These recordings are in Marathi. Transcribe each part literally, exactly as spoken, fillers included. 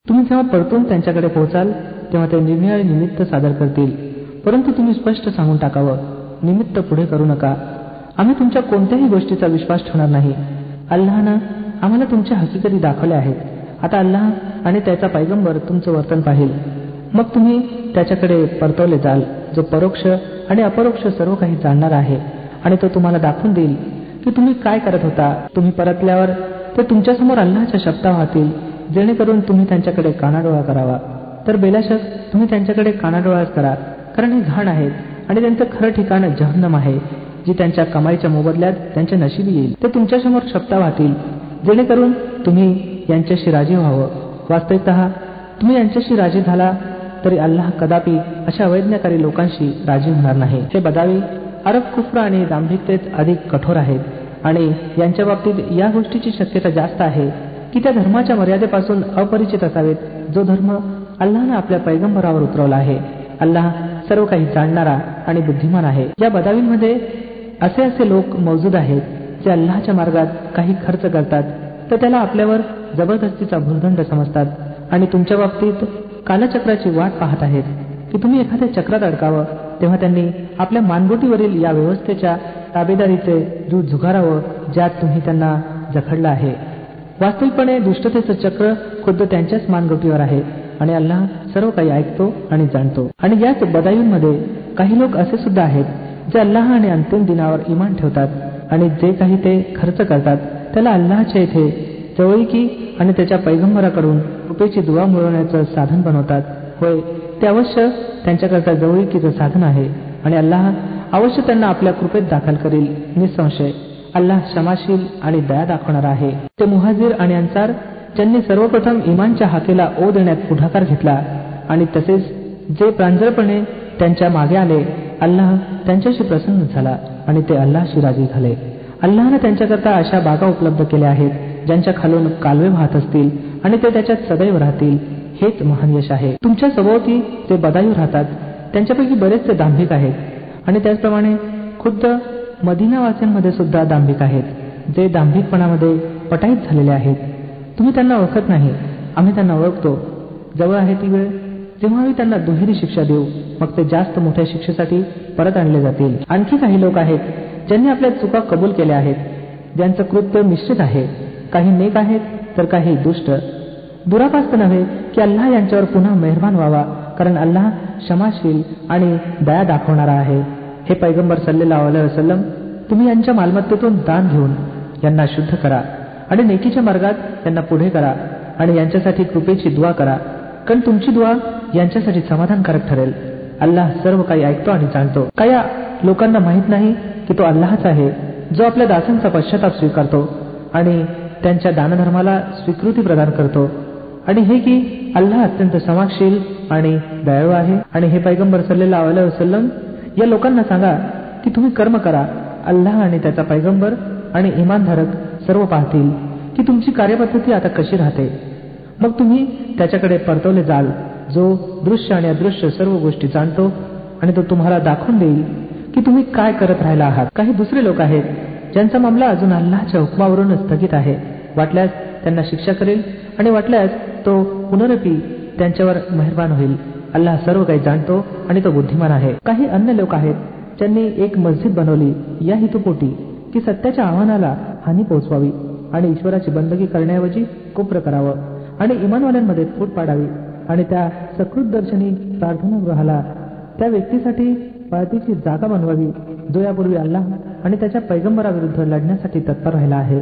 तुम्ही जेव्हा परतून त्यांच्याकडे पोहोचाल तेव्हा ते निरनिराळे निमित्त सादर करतील, परंतु तुम्ही स्पष्ट सांगून टाकावं, निमित्त पुढे करू नका. आम्ही तुमच्या कोणत्याही गोष्टीचा विश्वास ठेवणार नाही. अल्लाहनं आम्हाला तुमच्या हकीकती दाखवल्या आहेत. आता अल्लाह आणि त्याचा पैगंबर तुमचं वर्तन पाहिल, मग तुम्ही त्याच्याकडे परतवले जाल, जो परोक्ष आणि अपरोक्ष सर्व काही जाणणार आहे. आणि तो तुम्हाला दाखवून देईल की तुम्ही काय करत होता. तुम्ही परतल्यावर ते तुमच्यासमोर अल्लाहच्या शब्दा वाहतील, जेणेकरून तुम्ही त्यांच्याकडे कानाडोळा करावा. तर बेलाशक तुम्ही त्यांच्याकडे कानाडोळाच करा, कारण हे घाण आहेत आणि त्यांचं खरं ठिकाण जहन्नम आहे, जी त्यांच्या कमाईच्या मोबदल्यात त्यांच्या नशिबी येईल. ते तुमच्यासमोर शब्दा वाहतील, जेणेकरून तुम्ही यांच्याशी राजी व्हावं. वास्तविकतः तुम्ही यांच्याशी राजी झाला तरी अल्लाह कदापि अशा अवैज्ञाकारी लोकांशी राजी होणार नाही. हे बदावी अरब कुफ्र आणि दांभिकतेत अधिक कठोर आहेत आणि यांच्या बाबतीत या गोष्टीची शक्यता जास्त आहे की त्या धर्माच्या मर्यादेपासून अपरिचित असावेत, जो धर्म अल्लाहनं आपल्या पैगंबरावर उतरवला आहे. अल्लाह सर्व काही जाणणारा आणि बुद्धिमान आहे. या बदावींमध्ये असे असे लोक मौजूद आहेत जे अल्लाहच्या मार्गात काही खर्च करतात तर त्याला आपल्यावर जबरदस्तीचा भूर्दंड समजतात आणि तुमच्या बाबतीत कालचक्राची वाट पाहत आहेत की तुम्ही एखाद्या चक्रात अडकावं. तेव्हा त्यांनी आपल्या मानगोटीवरील या व्यवस्थेच्या ताबेदारीचे दूध झुगारावं, ज्यात तुम्ही त्यांना जखडलं आहे. वास्तविकपणे दुष्टतेचं चक्र खुद्द त्यांच्याच मानगोटीवर आहे आणि अल्लाह सर्व काही ऐकतो आणि जाणतो. आणि याच बदायूंमध्ये काही लोक असे सुद्धा आहेत जे अल्लाह आणि अंतिम दिनावर इमान ठेवतात आणि जे काही ते खर्च करतात त्याला अल्लाहच्या इथे जवळीकी आणि त्याच्या पैगंबराकडून कृपेची दुवा मिळवण्याचं साधन बनवतात. होय, ते अवश्य त्यांच्याकरता जवळीकीचं साधन आहे आणि अल्लाह अवश्य त्यांना आपल्या कृपेत दाखल करील. निसंशय अल्लाह क्षमाशील आणि दया दाखवणारा आहे. ते मुहाजिर आणि अन्सार ज्यांनी सर्वप्रथम इमानच्या हाकेला ओ देण्यात पुढाकार घेतला आणि तसेच जे प्रांजळपणे त्यांच्या मागे आले, अल्लाह त्यांच्याशी प्रसन्न झाला आणि ते अल्लाहशी राजी झाले. अल्लाहनं त्यांच्याकरता अशा बागा उपलब्ध केल्या आहेत ज्यांच्या खालून कालवे वाहत असतील आणि ते त्याच्यात सदैव राहतील. हेच महान यश आहे. तुमच्या सभोवती जे बदायू राहतात त्यांच्यापैकी बरेचसे दांभिक आहेत आणि त्याचप्रमाणे खुद्द मदिनावासियांमध्ये सुद्धा दांभिक आहेत, जे दांभिकपणामध्ये पटाईत झालेले आहेत. तुम्ही त्यांना ओळखत नाही, आम्ही त्यांना ओळखतो. जवळ आहे ती वेळ जेव्हा आम्ही त्यांना दुहेरी शिक्षा देऊ, मग ते जास्त मोठ्या शिक्षेसाठी परत आणले जातील. आणखी काही लोक आहेत ज्यांनी आपल्या चुका कबूल केल्या आहेत, ज्यांचं कृत्य मिश्रित आहे. काही नेक आहेत तर काही दुष्ट. दुरापास्त नव्हे की अल्लाह यांच्यावर पुन्हा मेहरबान व्हावा, कारण अल्लाह क्षमाशील आणि दया दाखवणारा आहे. हे पैगंबर सल्लल्लाहु अलैहि वसल्लम, तुम्ही यांच्या मालमत्तेतून दान घेऊन यांना शुद्ध करा आणि नेकीच्या मार्गात त्यांना पुढे करा आणि यांच्यासाठी कृपेची दुआ करा, कारण तुमची दुआ यांच्यासाठी समाधानकारक ठरेल. अल्लाह सर्व काही ऐकतो आणि जाणतो. काही लोकांना माहीत नाही की तो अल्लाहच आहे, जो आपल्या दासांचा पश्चाताप स्वीकारतो आणि त्यांच्या दानधर्माला स्वीकृती प्रदान करतो, आणि हे की अल्लाह अत्यंत क्षमाशील आणि दयाळू आहे. आणि हे पैगंबर सल्लल्लाहु अलैहि वसल्लम, या लोकांना सांगा की तुम्ही कर्म करा. अल्लाह आणि त्याचा पैगंबर आणि इमानधारक सर्व पाहतील की तुमची कार्यपद्धती आता कशी राहते. मग तुम्ही त्याच्याकडे परतवले जाल, जो दृश्य आणि अदृश्य सर्व गोष्टी जाणतो आणि तो तुम्हाला दाखवून देईल की तुम्ही काय करत राहिला आहात. काही दुसरे लोक आहेत ज्यांचा मामला अजून अल्लाहच्या हुकमावरून स्थगित आहे. वाटल्यास त्यांना शिक्षा करेल आणि वाटल्यास तो पुनरपी त्यांच्यावर मेहरबान होईल. अल्लाह सर्व काही जाणतो आणि तो बुद्धिमान आहे. काही अन्य लोक आहेत ज्यांनी एक मस्जिद बनवली या हेतुपोटी की सत्याच्या आव्हानाला हानी पोहोचवावी आणि ईश्वराची बंदगी करण्याऐवजी कुफ्र करावं आणि इमानवाल्यांमध्ये फूट पाडावी आणि त्या सकृत दर्शनी प्रार्थनागृहाला त्या व्यक्तीसाठी पाळतीची जागा बनवावी जो यापूर्वी अल्लाह आणि त्याच्या पैगंबराविरुद्ध लढण्यासाठी तत्पर राहिला आहे.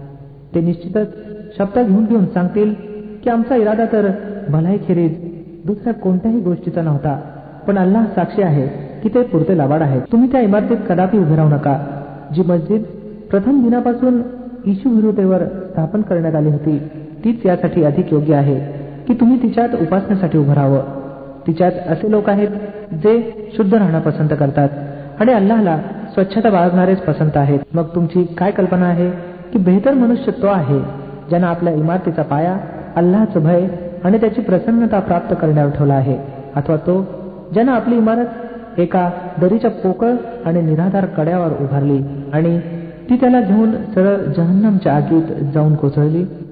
ते निश्चितच शब्द घेऊन घेऊन सांगतील की आमचा इरादा तर भलाईखेरीज दुसऱ्या कोणत्याही गोष्टीचा नव्हता, पण अल्लाह साक्षी आहे की ते पुरते लाबाड आहेत. तुम्ही त्या इमारतीत कदापि उभे राहू नका जी मस्जिद प्रथम दिनापासून ईशुविरुद्धेवर स्थापन करण्यात आली होती. तीच यासाठी अधिक योग्य आहे की तुम्ही तिच्यात उपासनेसाठी उभं राहावं. तिच्यात असे लोक आहेत जे शुद्ध राहणं पसंत करतात आणि अल्लाहला स्वच्छता बाळगणारेच पसंत आहेत. मग तुमची काय कल्पना आहे की बेहतर मनुष्य तो आहे ज्यानं आपल्या इमारतीचा पाया अल्लाहचं भय आणि त्याची प्रसन्नता प्राप्त करण्यावर ठेवला आहे, अथवा तो ज्यानं आपली इमारत एका दरीच्या पोकळ आणि निराधार कड्यावर उभारली आणि ती त्याला घेऊन सरळ जहन्नमच्या आगीत जाऊन कोसळली.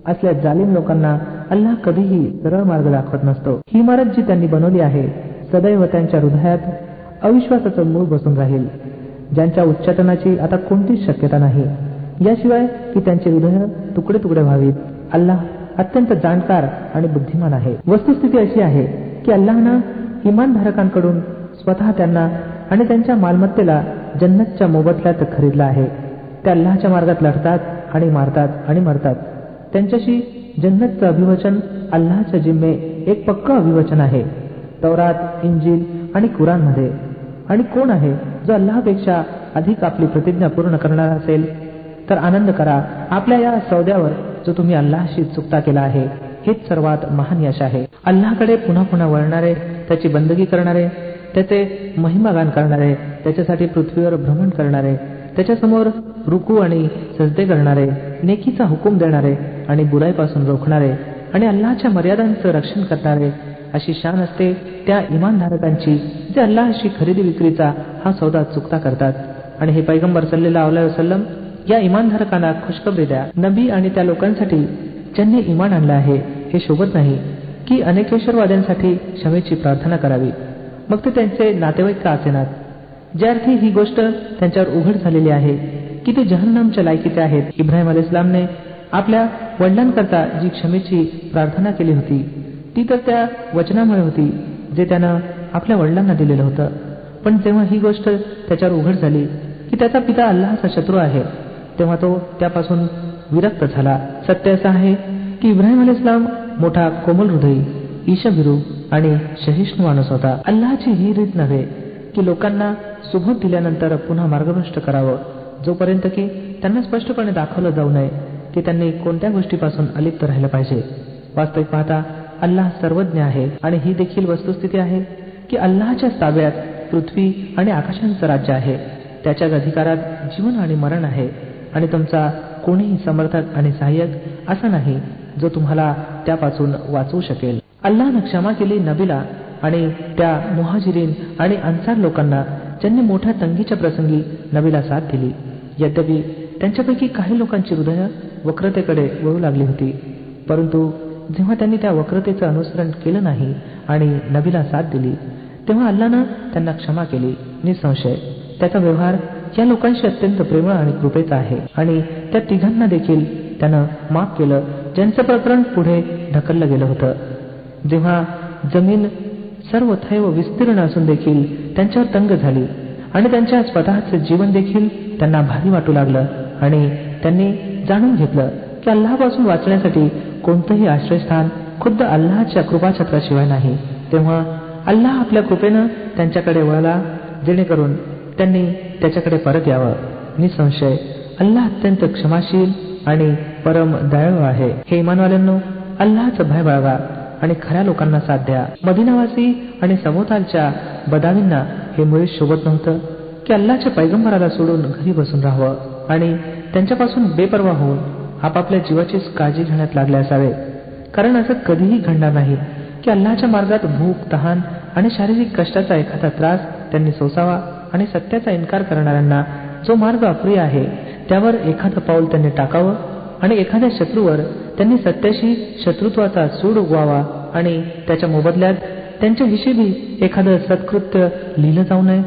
असल्या जालिम लोकांना अल्लाह कधीही सरळ मार्ग दाखवत नसतो. ही इमारत जी त्यांनी बनवली आहे सदैव त्यांच्या हृदयात अविश्वासाचं मूळ बसून राहील, ज्यांच्या उच्चाटनाची आता कोणतीच शक्यता नाही, याशिवाय की त्यांचे हृदय तुकडे तुकडे व्हावीत. अल्लाह अत्यंत जाणकार आणि बुद्धिमान आहे. वस्तुस्थिती अशी आहे की अल्लाहनं इमानधारकांकडून स्वतः त्यांना आणि त्यांच्या मालमत्तेला जन्नतच्या मोबदल्यात खरीदलं आहे. ते अल्लाहच्या मार्गात लढतात आणि मारतात आणि मरतात. त्यांच्याशी जन्नतचं अभिवचन अल्लाहच्या जिम्मे एक पक्क अभिवचन आहे तौरात, इंजिल आणि कुराणमध्ये. आणि कोण आहे जो अल्लाहपेक्षा अधिक आपली प्रतिज्ञा पूर्ण करणार असेल? तर आनंद करा आपल्या या सौद्यावर जो तुम्ही अल्लाहशी चुकता केला आहे. हेच सर्वात महान यश आहे. अल्लाहकडे पुन्हा पुन्हा वळणारे, त्याची बंदगी करणारे, त्याचे महिमागान करणारे, त्याच्यासाठी पृथ्वीवर भ्रमण करणारे, त्याच्यासमोर रुकू आणि सजदे करणारे, नेकीचा हुकूम देणारे आणि बुराईपासून रोखणारे आणि अल्लाहच्या मर्यादांचं रक्षण करणारे, अशी शान असते त्या इमानधारकांची जे अल्लाहशी खरेदी विक्रीचा हा सौदा चुकता करतात. आणि हे पैगंबर सल्लल्लाहु अलैहि वसल्लम या इमानधारकांना खुशखबरी द्या. नबी आणि त्या लोकांसाठी ज्यांनी इमान आणलं आहे हे शोभत नाही की अनेकेश्वरवाद्यांसाठी क्षमेची प्रार्थना करावी, मग ते त्यांचे नातेवाईक का असेनात. ज्या अर्थी ही गोष्ट त्यांच्यावर उघड झालेली आहे की ते जहन्नमच्या लायकीचे आहेत. इब्राहिम अलैहिस्सलामने आपल्या वडिलांकरता जी क्षमेची प्रार्थना केली होती ती तर त्या वचनामुळे होती जे त्यानं आपल्या वडिलांना दिलेलं होतं. पण जेव्हा ही गोष्ट त्याच्यावर उघड झाली की त्याचा पिता अल्लाहचा शत्रू आहे, तेव्हा तो त्यापासून विरक्त झाला. सत्य असं आहे की इब्राहिम अलैहिस्सलाम मोठा कोमल हृदयी, ईशभिरू आणि सहिष्णू माणूस होता. अल्लाहची ही रीत नव्हे की लोकांना सुबोध दिल्यानंतर पुन्हा मार्गभ्रष्ट करावं, जोपर्यंत की त्यांना स्पष्टपणे दाखवलं जाऊ नये की त्यांनी कोणत्या गोष्टीपासून अलिप्त राहिलं पाहिजे. वास्तविक पाहता अल्लाह सर्वज्ञ आहे आणि ही देखील वस्तुस्थिती आहे की अल्लाहच्या ताब्यात पृथ्वी आणि आकाशांचं राज्य आहे. त्याच्याच अधिकारात जीवन आणि मरण आहे आणि तुमचा कोणीही समर्थक आणि सहाय्यक असा नाही जो तुम्हाला त्यापासून वाचवू शकेल. अल्लाहनं क्षमा केली नबीला आणि त्या मुहाजिरीन आणि अन्सार लोकांना ज्यांनी मोठ्या तंगीच्या प्रसंगी नबीला साथ दिली. यद्यपि त्यांच्यापैकी काही लोकांची हृदय वक्रतेकडे वळू लागली होती, परंतु जेव्हा त्यांनी त्या वक्रतेचं अनुसरण केलं नाही आणि नबीला साथ दिली तेव्हा अल्लाहनं त्यांना क्षमा केली. निसंशय त्याचा व्यवहार या लोकांशी अत्यंत प्रेमळ आणि कृपेचा आहे. आणि त्या तिघांना देखील त्यानं माफ केलं ज्यांचं प्रकरण पुढे ढकललं गेलं होतं. जेव्हा जमीन सर्व थैव विस्तीर्ण असून देखील त्यांच्यावर तंग झाली आणि त्यांच्या स्वतःचे जीवन देखील त्यांना भारी वाटू लागलं आणि त्यांनी जाणून घेतलं की अल्लाहपासून वाचण्यासाठी कोणतंही आश्रयस्थान खुद्द अल्लाहच्या कृपाछत्राशिवाय नाही, तेव्हा अल्लाह आपल्या कृपेनं त्यांच्याकडे वळला जेणेकरून त्यांनी त्याच्याकडे परत यावं. निसंशय अल्लाह अत्यंत क्षमाशील आणि परम दयाळू आहे. हे इमानवाल्यांनो, अल्लाहचं भय बाळगा आणि खऱ्या लोकांना साथ द्या. मदिनावासी आणि सभोवतालच्या बदावींना हे मुळीच शोभत नव्हतं की अल्लाहच्या पैगंबराला सोडून घरी बसून राहावं आणि त्यांच्यापासून बेपर्वा होऊन आपापल्या जीवाचीच काळजी घेण्यात लागले असावे. कारण असं कधीही घडणार नाही की अल्लाहच्या मार्गात भूक, तहान आणि शारीरिक कष्टाचा एखादा त्रास त्यांनी सोसावा आणि सत्याचा इन्कार करणाऱ्यांना जो मार्ग अप्रिय आहे त्यावर एखादं पाऊल त्यांनी टाकावं आणि एखाद्या शत्रूवर त्यांनी सत्याशी शत्रुत्वाचा सूड उगवावा आणि त्याच्या मोबदल्यात त्यांच्या हिशेबी एखादं सत्कृत्य लिहिलं जाऊ नये.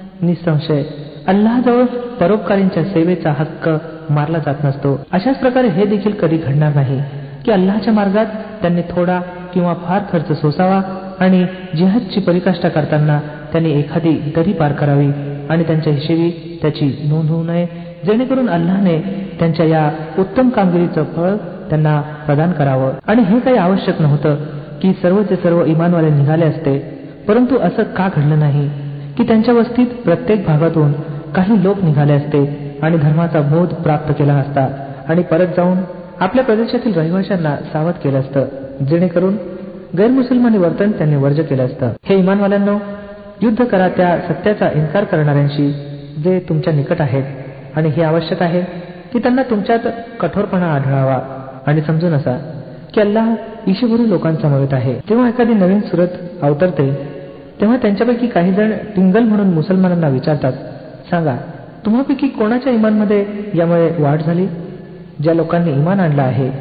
निसंशय अल्लाहजवळ परोपकारींच्या सेवेचा हक्क मारला जात नसतो. अशाच प्रकारे हे देखील कधी घडणार नाही की अल्लाहच्या मार्गात त्यांनी थोडा किंवा फार खर्च सोसावा आणि जिहादची परिकाष्ठा करताना त्यांनी एखादी दरी पार करावी आणि त्यांच्या हिशेबी त्याची नोंद होऊ नये, जेणेकरून अल्लाहने त्यांच्या या उत्तम कामगिरीचं फळ त्यांना प्रदान करावं. आणि हे काही आवश्यक नव्हतं की सर्वचे सर्व इमानवाले निघाले असते, परंतु असं का घडलं नाही की त्यांच्या वस्तीत प्रत्येक भागातून काही लोक निघाले असते आणि धर्माचा बोध प्राप्त केला असता आणि परत जाऊन आपल्या प्रदेशातील रहिवाशांना सावध केलं असतं, जेणेकरून गैरमुसलमानी वर्तन त्यांनी वर्ज केलं असतं. हे इमानवाल्यांनो, युद्ध करा त्या सत्याचा इन्कार करणाऱ्यांशी जे तुमच्या निकट आहेत आणि हे आवश्यक आहे की त्यांना तुमच्यात कठोरपणा आढळावा आणि समजून असा की अल्लाह ईशभरू लोकांचा मदत आहे. जेव्हा एखादी नवीन सुरत अवतरते तेव्हा त्यांच्यापैकी काही जण टिंगल म्हणून मुसलमानांना विचारतात, सांगा तुम्हापैकी कोणाच्या इमानमध्ये यामुळे वाढ झाली? ज्या लोकांनी इमान आणलं आहे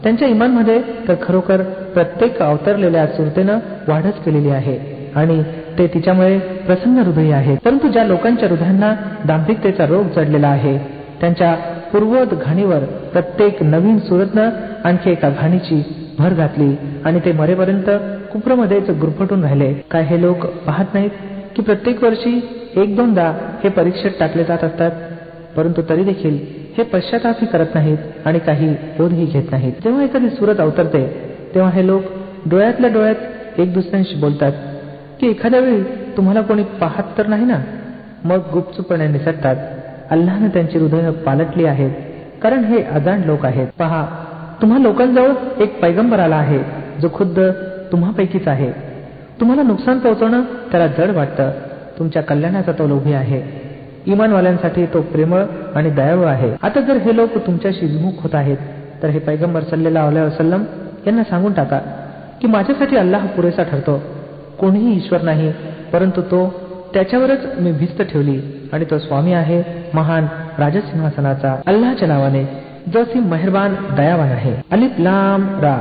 त्यांच्या इमानमध्ये तर खरोखर प्रत्येक अवतरलेल्या सुरतेनं वाढच केलेली आहे आणि ते तिच्यामुळे प्रसन्न हृदयी आहेत. परंतु ज्या लोकांच्या हृदयांना दांभिकतेचा रोग चढलेला आहे, त्यांच्या पूर्ववत घाणीवर प्रत्येक नवीन सुरतनं आणखी एका घाणीची भर घातली आणि ते मरेपर्यंत कुप्रमध्येच गुरफटून राहिले. काय हे लोक पाहत नाहीत की प्रत्येक वर्षी एक दोनदा हे परीक्षेत टाकले जात असतात, परंतु तरी देखील हे पश्चातापही करत नाहीत आणि काही बोधही घेत नाहीत. जेव्हा एखादी सुरत अवतरते तेव्हा हे लोक डोळ्यातल्या डोळ्यात एक दुसऱ्यांशी बोलतात की एखाद्या वेळी तुम्हाला कोणी पाहत तर नाही ना, मग गुपचूपपणे निसटतात. अल्लाहने त्यांची हृदय पालटली आहेत, कारण हे अजाण लोक आहेत. पहा, तुम्हा लोकांजवळ एक पैगंबर आला आहे जो खुद्द तुम्हापैकीच आहे. तुम्हाला नुकसान पोहोचवणं त्याला जड वाटतं, तुमच्या कल्याणाचा तो लोभी आहे. इमानवाल्यांसाठी तो प्रेमळ आणि दयाळू आहे. आता जर हे लोक तुमच्याशी विमुख होत आहेत तर हे पैगंबर सल्लल्लाहु अलैहि वसल्लम यांना सांगून टाका की माझ्यासाठी अल्लाह पुरेसा ठरतो. कोणीही ईश्वर नाही, परंतु तो त्याच्यावरच मी भिस्त ठेवली आणि तो स्वामी आहे महान राजसिंहासनाचा. अल्लाहच्या नावाने जो अति मेहरबान दयावान आहे. अलिफ लाम रा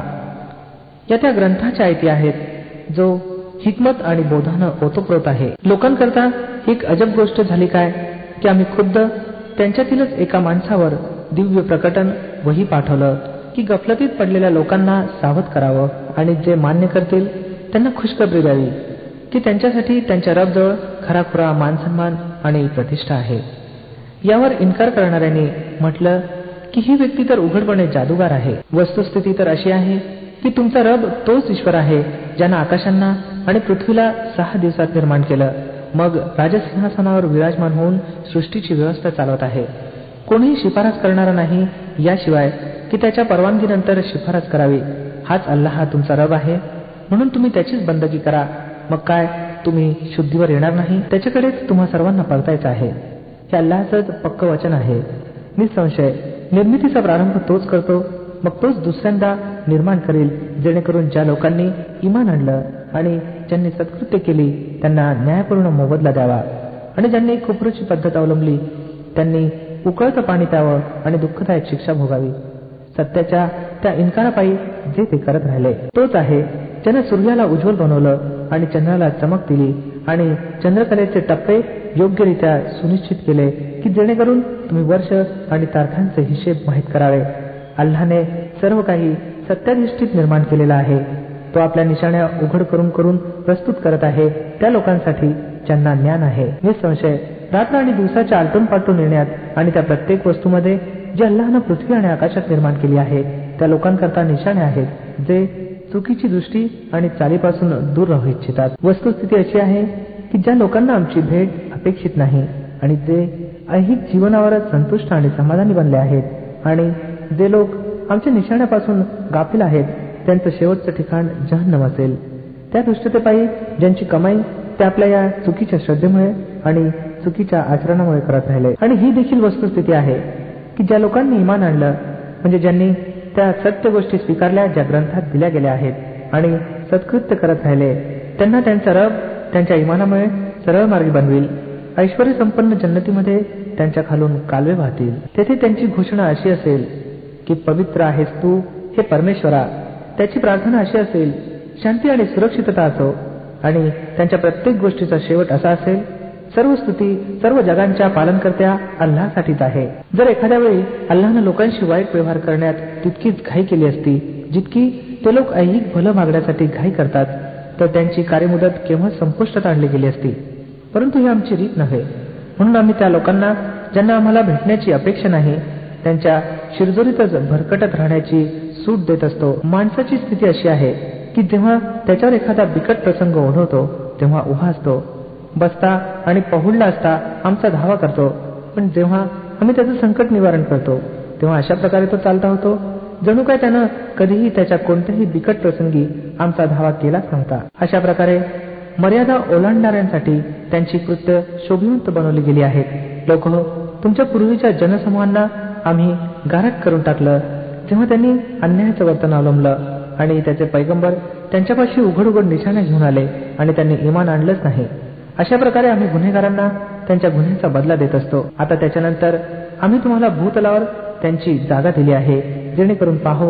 या त्या ग्रंथाच्या आयती आहेत जो हिकमत आणि बोधानं ओतप्रोत आहे. लोकांकरता एक अजब गोष्ट झाली काय की आम्ही खुद्द त्यांच्यातीलच एका माणसावर दिव्य प्रकटन वही पाठवलं की गफलतीत पडलेल्या लोकांना सावध करावं आणि जे मान्य करतील त्यांना खुशखबरी द्यावी की त्यांच्यासाठी त्यांच्या रबजवळ खराखुरा मानसन्मान आणि प्रतिष्ठा आहे. यावर इन्कार करणाऱ्यांनी म्हटलं की ही व्यक्ती तर उघडपणे जादूगार आहे. वस्तुस्थिती तर अशी आहे की तुमचा रब तोच ईश्वर आहे ज्यानं आकाशांना आणि पृथ्वीला सहा दिवसात निर्माण केलं, मग राजसिंहासनावर विराजमान होऊन सृष्टीची व्यवस्था चालवत आहे. कोणीही शिफारस करणारा नाही याशिवाय की त्याच्या परवानगीनंतर शिफारस करावी. हाच अल्लाह तुमचा रब आहे, म्हणून तुम्ही त्याचीच बंदगी करा. मग काय तुम्ही शुद्धीवर येणार नाही? त्याच्याकडेच तुम्हा सर्वांना परतायचं आहे. हे अल्लाहचंच पक्क वचन आहे. निसंशय निर्मितीचा प्रारंभ तोच करतो, मग तोच दुसऱ्यांदा निर्माण करेल, जेणेकरून ज्या लोकांनी इमान आणलं आणि ज्यांनी सत्कृत्य केली त्यांना न्यायपूर्ण मोबदला द्यावा आणि ज्यांनी कुफरीची पद्धत अवलंबली त्यांनी उकळतं पाणी प्यावं आणि दुःखदायक शिक्षा भोगावी. सत्याच्या त्या इन्कारापायी जे ते करत राहिले तोच आहे ज्याने सूर्याला उज्ज्वल बनवलं आणि चंद्राला चमक दिली आणि चंद्रकलेचे टप्पे योग्यरित्या सुनिश्चित केले की जेणेकरून तुम्ही वर्ष आणि तारखांचे हिशेब माहीत करावे. अल्लाहने सर्व काही सत्याधिष्ठित निर्माण केलेला आहे. तो आपल्या निशाण्या उघड करून करून प्रस्तुत करत आहे त्या लोकांसाठी ज्यांना ज्ञान आहे. निसंशय रात्र आणि दिवसाच्या आलटून पालटून येण्यात आणि त्या प्रत्येक वस्तूमध्ये जे अल्लाहनं पृथ्वी आणि आकाशात निर्माण केली आहे त्या लोकांकरता निशाणे आहेत जे चुकीची दृष्टी आणि चालीपासून दूर राहू इच्छितात. वस्तुस्थिती अशी आहे की ज्या लोकांना आमची भेट अपेक्षित नाही आणि जे ऐहिक जीवनावरच संतुष्ट आणि समाधानी बनले आहेत आणि जे लोक आमच्या निशाण्यापासून गाफील आहेत त्यांचं शेवटचं ठिकाण जहन्नम असेल. त्या दुष्टतेपायी ज्यांची कमाई ते आपल्या या चुकीच्या श्रद्धेमुळे आणि चुकीच्या आचरणामुळे करत राहिले. आणि ही देखील वस्तुस्थिती आहे की ज्या लोकांनी इमान आणलं, म्हणजे ज्यांनी त्या सत्य गोष्टी स्वीकारल्या ज्या ग्रंथात दिल्या गेल्या आहेत आणि सत्कृत्य करत राहिले, त्यांना त्यांचा रब त्यांच्या इमानामुळे सरळ मार्गी बनविल. ऐश्वर्य संपन्न जन्नतीमध्ये त्यांच्या खालून कालवे वाहतील. तेथे त्यांची घोषणा अशी असेल की पवित्र आहेस तू हे परमेश्वरा. त्याची प्रार्थना अशी असेल शांती आणि सुरक्षितता असो आणि त्यांच्या प्रत्येक गोष्टीचा शेवट असा असेल सर्व स्तुती सर्व जगांच्या पालनकर्त्या अल्लाहसाठीच आहे. जर एखाद्या वेळी अल्लाहनं लोकांशी वाईट व्यवहार करण्यात तितकीच घाई केली असती जितकी ते लोक ऐहिक भलं मागण्यासाठी घाई करतात तर त्यांची कार्यमुदत केव्हा संपुष्टात आणली गेली असती. परंतु ही आमची रीत नव्हे, म्हणून आम्ही त्या लोकांना ज्यांना आम्हाला भेटण्याची अपेक्षा नाही त्यांच्या शिरजोरीतच भरकटत राहण्याची सूट देत असतो. माणसाची स्थिती अशी आहे की जेव्हा त्याच्यावर एखादा बिकट प्रसंग ओढवतो तेव्हा उभा असतो, बसता आणि पहुडला असता आमचा धावा करतो, पण जेव्हा आम्ही त्याचं संकट निवारण करतो तेव्हा अशा प्रकारे तो चालता होतो जणू काय त्यानं कधीही त्याच्या कोणत्याही बिकट प्रसंगी आमचा धावा केलाच नव्हता. अशा प्रकारे मर्यादा ओलांडणाऱ्यांसाठी त्यांची कृत्य शोभिवंत बनवली गेली आहेत. लोक तुमच्या पूर्वीच्या जनसमूहांना आम्ही गारठ करून टाकलं जेव्हा त्यांनी अन्यायाचं वर्तन अवलंबलं आणि त्याचे पैगंबर त्यांच्यापाशी उघड उघड निशाणे घेऊन आले आणि त्यांनी इमान आणलंच नाही. अशा प्रकारे आम्ही गुन्हेगारांना त्यांच्या गुन्ह्याचा बदला देत असतो. आता त्याच्यानंतर आम्ही तुम्हाला भूतलावर त्यांची जागा दिली आहे जेणेकरून पाहावं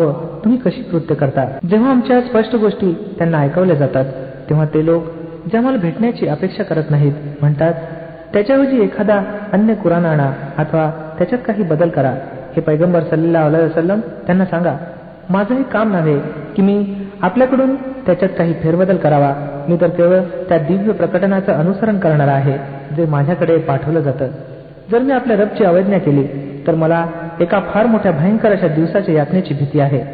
तुम्ही कशी कृत्य करता. जेव्हा आमच्या स्पष्ट गोष्टी त्यांना ऐकवल्या जातात तेव्हा ते लोक जे आम्हाला भेटण्याची अपेक्षा करत नाहीत म्हणतात, त्याच्याऐवजी एखादा अन्य कुराण आणा अथवा त्याच्यात काही बदल करा. हे पैगंबर सल्लल्लाहु अलैहि वसल्लम त्यांना सांगा, माझं हे काम नव्हे की मी आपल्याकडून त्याच्यात काही फेरबदल करावा. मी तर केवळ त्या दिव्य प्रकटनाचं अनुसरण करणारा आहे जे माझ्याकडे पाठवलं जातं. जर मी आपल्या रबची अवज्ञा केली तर मला एका फार मोठ्या भयंकर अशा दिवसाच्या यातनेची भीती आहे.